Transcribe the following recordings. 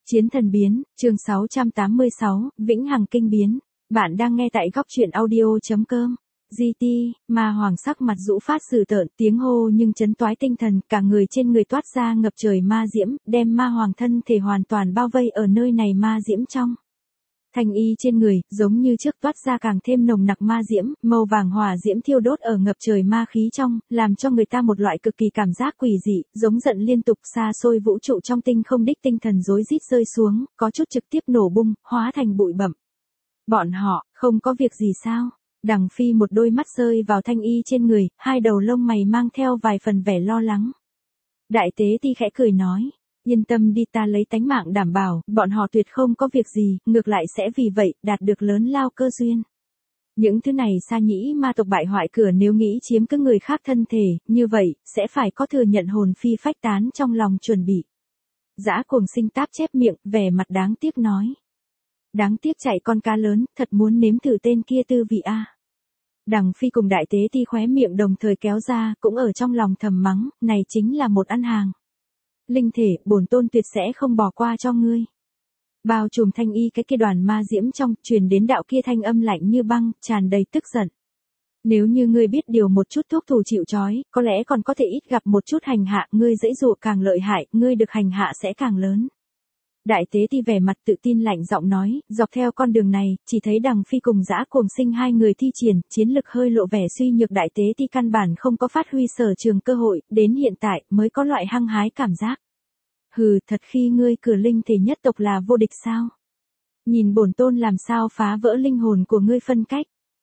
Chiến thần biến, chương 686, Vĩnh Hằng kinh biến. Bạn đang nghe tại góc truyện audio.com. GT, ma hoàng sắc mặt rũ phát sử tợn, tiếng hô nhưng chấn toái tinh thần, cả người trên người toát ra ngập trời ma diễm, đem ma hoàng thân thể hoàn toàn bao vây ở nơi này ma diễm trong. Thanh y trên người, giống như trước toát ra càng thêm nồng nặc ma diễm, màu vàng hỏa diễm thiêu đốt ở ngập trời ma khí trong, làm cho người ta một loại cực kỳ cảm giác quỷ dị, giống giận liên tục xa xôi vũ trụ trong tinh không đích tinh thần rối rít rơi xuống, có chút trực tiếp nổ bung, hóa thành bụi bặm. Bọn họ, không có việc gì sao? Đằng Phi một đôi mắt rơi vào thanh y trên người, hai đầu lông mày mang theo vài phần vẻ lo lắng. Đại tế ti khẽ cười nói. Yên tâm đi, ta lấy tánh mạng đảm bảo, bọn họ tuyệt không có việc gì, ngược lại sẽ vì vậy, đạt được lớn lao cơ duyên. Những thứ này Sa Nhĩ ma tộc bại hoại cửa nếu nghĩ chiếm cứ người khác thân thể, như vậy, sẽ phải có thừa nhận hồn phi phách tán trong lòng chuẩn bị. Dã Cuồng Sinh táp chép miệng, vẻ mặt đáng tiếc nói. Đáng tiếc chạy con cá lớn, thật muốn nếm thử tên kia tư vị a. Đằng Phi cùng đại tế ti khóe miệng đồng thời kéo ra, cũng ở trong lòng thầm mắng, này chính là một ăn hàng. Linh thể, bổn tôn tuyệt sẽ không bỏ qua cho ngươi. Bao trùm thanh y cái kia đoàn ma diễm trong, truyền đến đạo kia thanh âm lạnh như băng, tràn đầy tức giận. Nếu như ngươi biết điều một chút thuốc thù chịu trói, có lẽ còn có thể ít gặp một chút hành hạ, ngươi dễ dụ càng lợi hại, ngươi được hành hạ sẽ càng lớn. Đại tế ti vẻ mặt tự tin lạnh giọng nói, dọc theo con đường này, chỉ thấy Đằng Phi cùng Dã Cuồng Sinh hai người thi triển, chiến lực hơi lộ vẻ suy nhược, đại tế ti căn bản không có phát huy sở trường cơ hội, đến hiện tại mới có loại hăng hái cảm giác. Hừ, thật khi ngươi cửa linh thể nhất tộc là vô địch sao? Nhìn bổn tôn làm sao phá vỡ linh hồn của ngươi phân cách.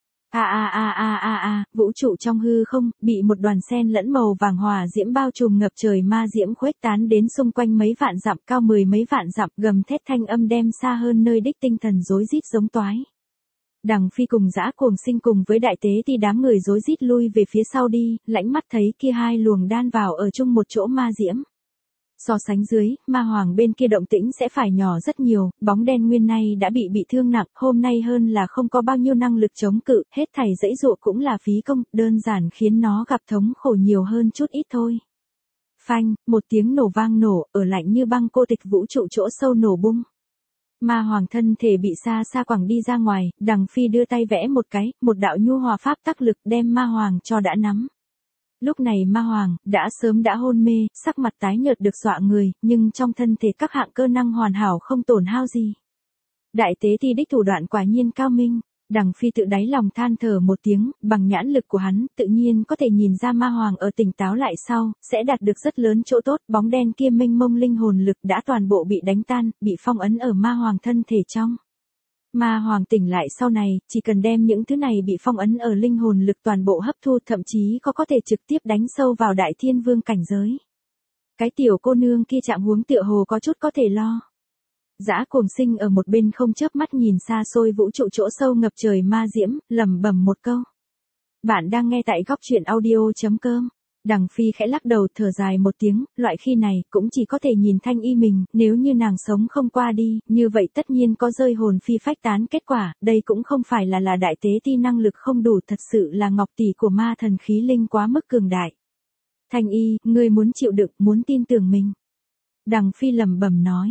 Vũ trụ trong hư không, bị một đoàn sen lẫn màu vàng hỏa diễm bao trùm, ngập trời ma diễm khuếch tán đến xung quanh mấy vạn dặm, cao 10 mấy vạn dặm, gầm thét thanh âm đem xa hơn nơi đích tinh thần rối rít giống toái. Đằng Phi cùng Dã Cuồng Sinh cùng với đại tế thì đám người rối rít lui về phía sau đi, lãnh mắt thấy kia hai luồng đan vào ở chung một chỗ ma diễm. So sánh dưới, ma hoàng bên kia động tĩnh sẽ phải nhỏ rất nhiều, bóng đen nguyên nay đã bị thương nặng, hôm nay hơn là không có bao nhiêu năng lực chống cự, hết thảy dãy dụa cũng là phí công, đơn giản khiến nó gặp thống khổ nhiều hơn chút ít thôi. Phanh, một tiếng nổ vang nổ, ở lạnh như băng cô tịch vũ trụ chỗ sâu nổ bung. Ma hoàng thân thể bị xa xa quẳng đi ra ngoài, Đằng Phi đưa tay vẽ một cái, một đạo nhu hòa pháp tắc lực đem ma hoàng cho đã nắm. Lúc này ma hoàng, đã sớm đã hôn mê, sắc mặt tái nhợt được dọa người, nhưng trong thân thể các hạng cơ năng hoàn hảo không tổn hao gì. Đại tế ti đích thủ đoạn quả nhiên cao minh, Đằng Phi tự đáy lòng than thở một tiếng, bằng nhãn lực của hắn, tự nhiên có thể nhìn ra ma hoàng ở tỉnh táo lại sau, sẽ đạt được rất lớn chỗ tốt, bóng đen kia mênh mông linh hồn lực đã toàn bộ bị đánh tan, bị phong ấn ở ma hoàng thân thể trong. Ma hoàng tỉnh lại sau này, chỉ cần đem những thứ này bị phong ấn ở linh hồn lực toàn bộ hấp thu, thậm chí có thể trực tiếp đánh sâu vào đại thiên vương cảnh giới. Cái tiểu cô nương kia trạng huống tựa hồ có chút có thể lo. Dã Cuồng Sinh ở một bên không chớp mắt nhìn xa xôi vũ trụ chỗ sâu ngập trời ma diễm, lẩm bẩm một câu. Bạn đang nghe tại góc truyện audio.com. Đằng Phi khẽ lắc đầu thở dài một tiếng, loại khi này cũng chỉ có thể nhìn thanh y mình, nếu như nàng sống không qua đi, như vậy tất nhiên có rơi hồn phi phách tán kết quả, đây cũng không phải là đại tế ti năng lực không đủ, thật sự là ngọc tỷ của ma thần khí linh quá mức cường đại. Thanh y, ngươi muốn chịu đựng, muốn tin tưởng mình. Đằng Phi lẩm bẩm nói,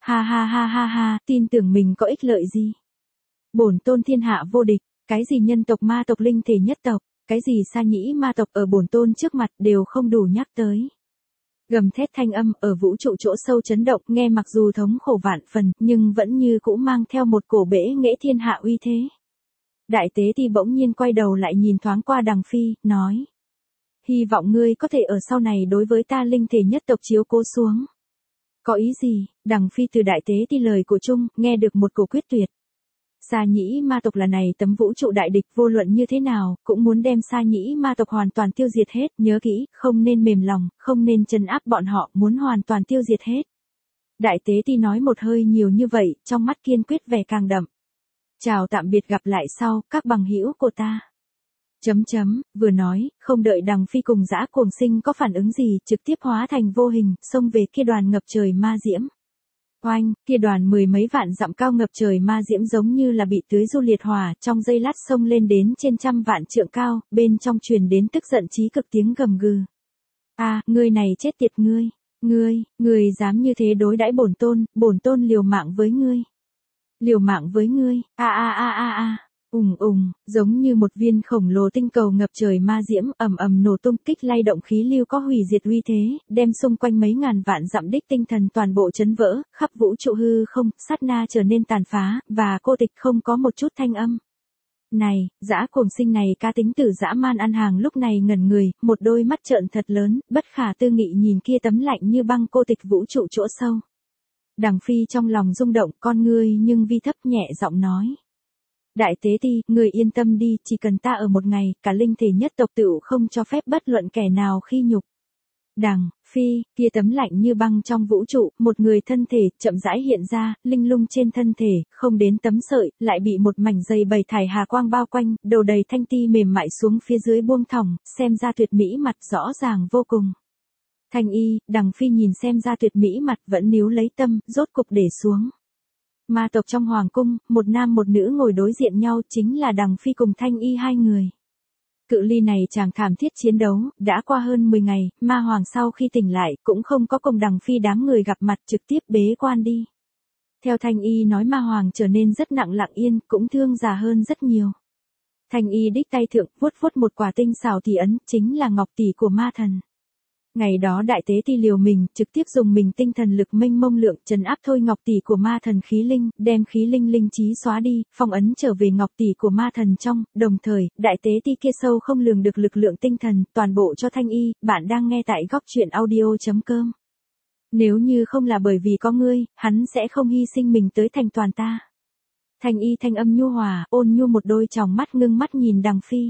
ha, tin tưởng mình có ích lợi gì? Bổn tôn thiên hạ vô địch, cái gì nhân tộc ma tộc linh thể nhất tộc. Cái gì Sa Nhĩ ma tộc ở bổn tôn trước mặt đều không đủ nhắc tới. Gầm thét thanh âm ở vũ trụ chỗ sâu chấn động, nghe mặc dù thống khổ vạn phần, nhưng vẫn như cũ mang theo một cổ bể nghệ thiên hạ uy thế. Đại tế ti bỗng nhiên quay đầu lại nhìn thoáng qua Đằng Phi, nói. Hy vọng ngươi có thể ở sau này đối với ta linh thể nhất tộc chiếu cố xuống. Có ý gì? Đằng Phi từ đại tế ti lời của Trung, nghe được một cổ quyết tuyệt. Sa Nhĩ ma tộc là này tấm vũ trụ đại địch, vô luận như thế nào, cũng muốn đem Sa Nhĩ ma tộc hoàn toàn tiêu diệt hết, nhớ kỹ, không nên mềm lòng, không nên trấn áp bọn họ, muốn hoàn toàn tiêu diệt hết. Đại tế ti nói một hơi nhiều như vậy, trong mắt kiên quyết vẻ càng đậm. Chào tạm biệt, gặp lại sau, các bằng hữu của ta. Vừa nói, không đợi Đằng Phi cùng Dã Cuồng Sinh có phản ứng gì, trực tiếp hóa thành vô hình, xông về kia đoàn ngập trời ma diễm. Oanh, kia đoàn 10 mấy vạn dặm cao ngập trời ma diễm giống như là bị tưới du liệt hỏa, trong giây lát xông lên đến trên trăm vạn trượng cao, bên trong truyền đến tức giận chí cực tiếng gầm gừ. Ngươi này chết tiệt ngươi. Ngươi dám như thế đối đãi bổn tôn liều mạng với ngươi. Liều mạng với ngươi, giống như một viên khổng lồ tinh cầu ngập trời ma diễm ầm ầm nổ tung kích lay động khí lưu có hủy diệt uy thế, đem xung quanh mấy ngàn vạn dặm đích tinh thần toàn bộ chấn vỡ, khắp vũ trụ hư không, sát na trở nên tàn phá, và cô tịch không có một chút thanh âm. Này, dã cuồng sinh này cá tính tử dã man ăn hàng lúc này ngẩn người, một đôi mắt trợn thật lớn, bất khả tư nghị nhìn kia tấm lạnh như băng cô tịch vũ trụ chỗ sâu. Đằng Phi trong lòng rung động, con ngươi nhưng vi thấp nhẹ giọng nói. Đại tế ti, người yên tâm đi, chỉ cần ta ở một ngày, cả linh thể nhất tộc tựu không cho phép bất luận kẻ nào khi nhục. Đằng Phi, kia tấm lạnh như băng trong vũ trụ, một người thân thể, chậm rãi hiện ra, linh lung trên thân thể, không đến tấm sợi, lại bị một mảnh dày bầy thải hà quang bao quanh, đầu đầy thanh ti mềm mại xuống phía dưới buông thõng, xem ra tuyệt mỹ mặt rõ ràng vô cùng. Thanh y, Đằng Phi nhìn xem ra tuyệt mỹ mặt vẫn níu lấy tâm, rốt cục để xuống. Ma tộc trong hoàng cung, một nam một nữ ngồi đối diện nhau chính là Đằng Phi cùng Thanh y hai người. Cự ly này chàng thảm thiết chiến đấu, đã qua hơn 10 ngày, ma hoàng sau khi tỉnh lại, cũng không có cùng Đằng Phi đám người gặp mặt trực tiếp bế quan đi. Theo Thanh y nói ma hoàng trở nên rất nặng lặng yên, cũng thương già hơn rất nhiều. Thanh y đích tay thượng, vuốt vuốt một quả tinh xảo tỷ ấn, chính là ngọc tỷ của ma thần. Ngày đó đại tế ti liều mình, trực tiếp dùng mình tinh thần lực mênh mông lượng trấn áp thôi ngọc tỷ của ma thần khí linh, đem khí linh linh trí xóa đi, phong ấn trở về ngọc tỷ của ma thần trong, đồng thời, đại tế ti kia sâu không lường được lực lượng tinh thần, toàn bộ cho Thanh y, bạn đang nghe tại góc truyện audio.com. Nếu như không là bởi vì có ngươi, hắn sẽ không hy sinh mình tới thành toàn ta. Thanh y thanh âm nhu hòa, ôn nhu một đôi tròng mắt ngưng mắt nhìn Đằng Phi.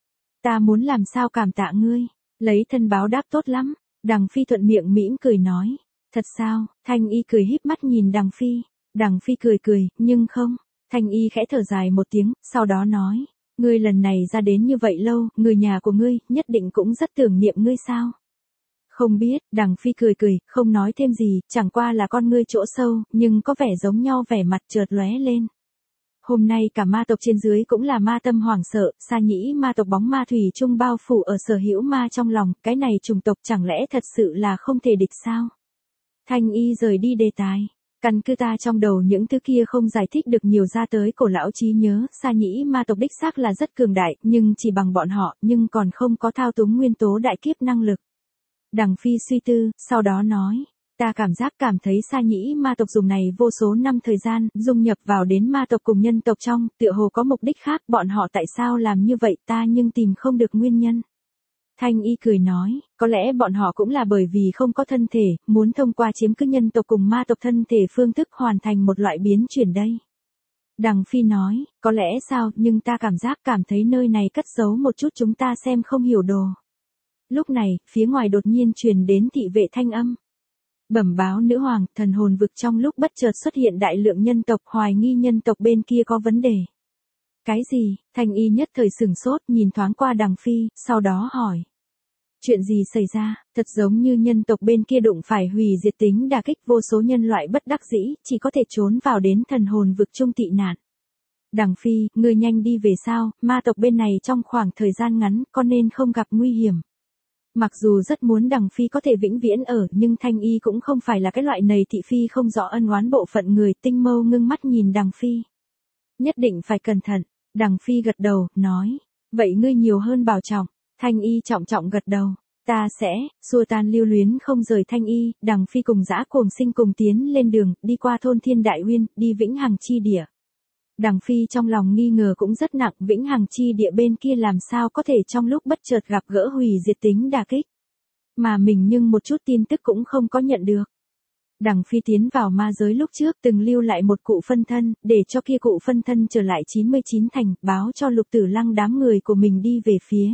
Ta muốn làm sao cảm tạ ngươi. Lấy thân báo đáp tốt lắm, Đằng Phi thuận miệng mỉm cười nói. Thật sao? Thanh y cười híp mắt nhìn Đằng Phi. Đằng Phi cười, nhưng không. Thanh y khẽ thở dài một tiếng, sau đó nói. Ngươi lần này ra đến như vậy lâu, người nhà của ngươi, nhất định cũng rất tưởng niệm ngươi sao? Không biết, Đằng Phi cười, không nói thêm gì, chẳng qua là con ngươi chỗ sâu, nhưng có vẻ giống nhau vẻ mặt chợt lóe lên. Hôm nay cả ma tộc trên dưới cũng là ma tâm hoảng sợ, Sa Nhĩ ma tộc bóng ma thủy chung bao phủ ở sở hữu ma trong lòng, cái này chủng tộc chẳng lẽ thật sự là không thể địch sao? Thanh y rời đi đề tài. Căn cứ ta trong đầu những thứ kia không giải thích được nhiều ra tới cổ lão trí nhớ, Sa Nhĩ ma tộc đích xác là rất cường đại, nhưng chỉ bằng bọn họ, nhưng còn không có thao túng nguyên tố đại kiếp năng lực. Đằng Phi suy tư, sau đó nói. Ta cảm thấy Sa Nhĩ ma tộc dùng này vô số năm thời gian, dung nhập vào đến ma tộc cùng nhân tộc trong, tựa hồ có mục đích khác, bọn họ tại sao làm như vậy ta nhưng tìm không được nguyên nhân. Thanh y cười nói, có lẽ bọn họ cũng là bởi vì không có thân thể, muốn thông qua chiếm cứ nhân tộc cùng ma tộc thân thể phương thức hoàn thành một loại biến chuyển đây. Đằng Phi nói, có lẽ sao, nhưng ta cảm thấy nơi này cất giấu một chút chúng ta xem không hiểu đồ. Lúc này, phía ngoài đột nhiên truyền đến thị vệ thanh âm. Bẩm báo nữ hoàng, thần hồn vực trong lúc bất chợt xuất hiện đại lượng nhân tộc, hoài nghi nhân tộc bên kia có vấn đề. Cái gì? Thanh y nhất thời sửng sốt, nhìn thoáng qua Đằng Phi, sau đó hỏi. Chuyện gì xảy ra? Thật giống như nhân tộc bên kia đụng phải hủy diệt tính đả kích, vô số nhân loại bất đắc dĩ, chỉ có thể trốn vào đến thần hồn vực trung tị nạn. Đằng Phi, ngươi nhanh đi về sao, ma tộc bên này trong khoảng thời gian ngắn, có nên không gặp nguy hiểm. Mặc dù rất muốn Đằng Phi có thể vĩnh viễn ở, nhưng Thanh y cũng không phải là cái loại nầy thị phi không rõ ân oán bộ phận người, tinh mâu ngưng mắt nhìn Đằng Phi. Nhất định phải cẩn thận. Đằng Phi gật đầu, nói. Vậy ngươi nhiều hơn bảo trọng. Thanh y trọng gật đầu. Ta sẽ, xua tan lưu luyến không rời Thanh y, Đằng Phi cùng dã cuồng sinh cùng tiến lên đường, đi qua thôn Thiên Đại Uyên, đi Vĩnh Hằng chi địa. Đằng Phi trong lòng nghi ngờ cũng rất nặng, Vĩnh Hằng chi địa bên kia làm sao có thể trong lúc bất chợt gặp gỡ hủy diệt tính đả kích. Mà mình nhưng một chút tin tức cũng không có nhận được. Đằng Phi tiến vào ma giới lúc trước từng lưu lại một cụ phân thân, để cho kia cụ phân thân trở lại 99 thành, báo cho Lục Tử Lăng đám người của mình đi về phía.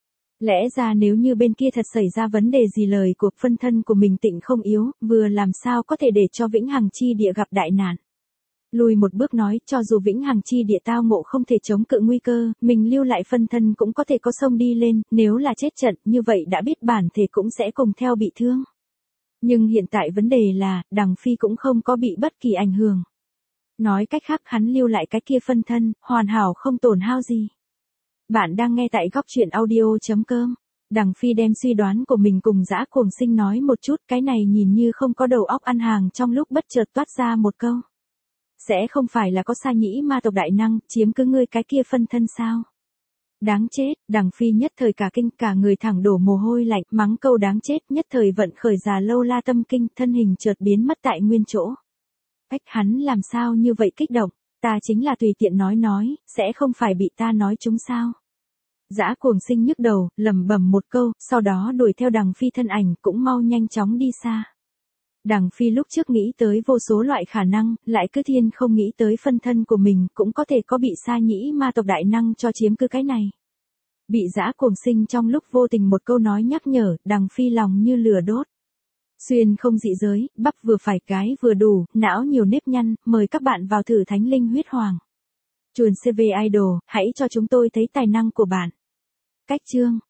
Lẽ ra nếu như bên kia thật xảy ra vấn đề gì lời của phân thân của mình tịnh không yếu, vừa làm sao có thể để cho Vĩnh Hằng chi địa gặp đại nạn. Lùi một bước nói, cho dù Vĩnh Hằng chi địa tao ngộ không thể chống cự nguy cơ, mình lưu lại phân thân cũng có thể có sông đi lên, nếu là chết trận, như vậy đã biết bản thể cũng sẽ cùng theo bị thương. Nhưng hiện tại vấn đề là, Đằng Phi cũng không có bị bất kỳ ảnh hưởng. Nói cách khác hắn lưu lại cái kia phân thân, hoàn hảo không tổn hao gì. Bạn đang nghe tại góc truyện audio.com. Đằng Phi đem suy đoán của mình cùng Dã Cuồng Sinh nói một chút, cái này nhìn như không có đầu óc ăn hàng, trong lúc bất chợt toát ra một câu. Sẽ không phải là có Sa Nhĩ ma tộc đại năng, chiếm cứ ngươi cái kia phân thân sao? Đáng chết, Đằng Phi nhất thời cả kinh, cả người thẳng đổ mồ hôi lạnh, mắng câu đáng chết, nhất thời vận khởi Già Lâu La Tâm Kinh, thân hình chợt biến mất tại nguyên chỗ. Hắn làm sao như vậy kích động, ta chính là tùy tiện nói, sẽ không phải bị ta nói trúng sao? Dã Cuồng Sinh nhức đầu, lẩm bẩm một câu, sau đó đuổi theo Đằng Phi thân ảnh cũng mau nhanh chóng đi xa. Đằng Phi lúc trước nghĩ tới vô số loại khả năng, lại cứ thiên không nghĩ tới phân thân của mình cũng có thể có bị Sa Nhĩ ma tộc đại năng cho chiếm cứ cái này. Bị Dã Cuồng Sinh trong lúc vô tình một câu nói nhắc nhở, Đằng Phi lòng như lửa đốt. Xuyên không dị giới, bắp vừa phải cái vừa đủ, não nhiều nếp nhăn, mời các bạn vào thử Thánh Linh Huyết Hoàng. Chuồn CV Idol, hãy cho chúng tôi thấy tài năng của bạn. Cách chương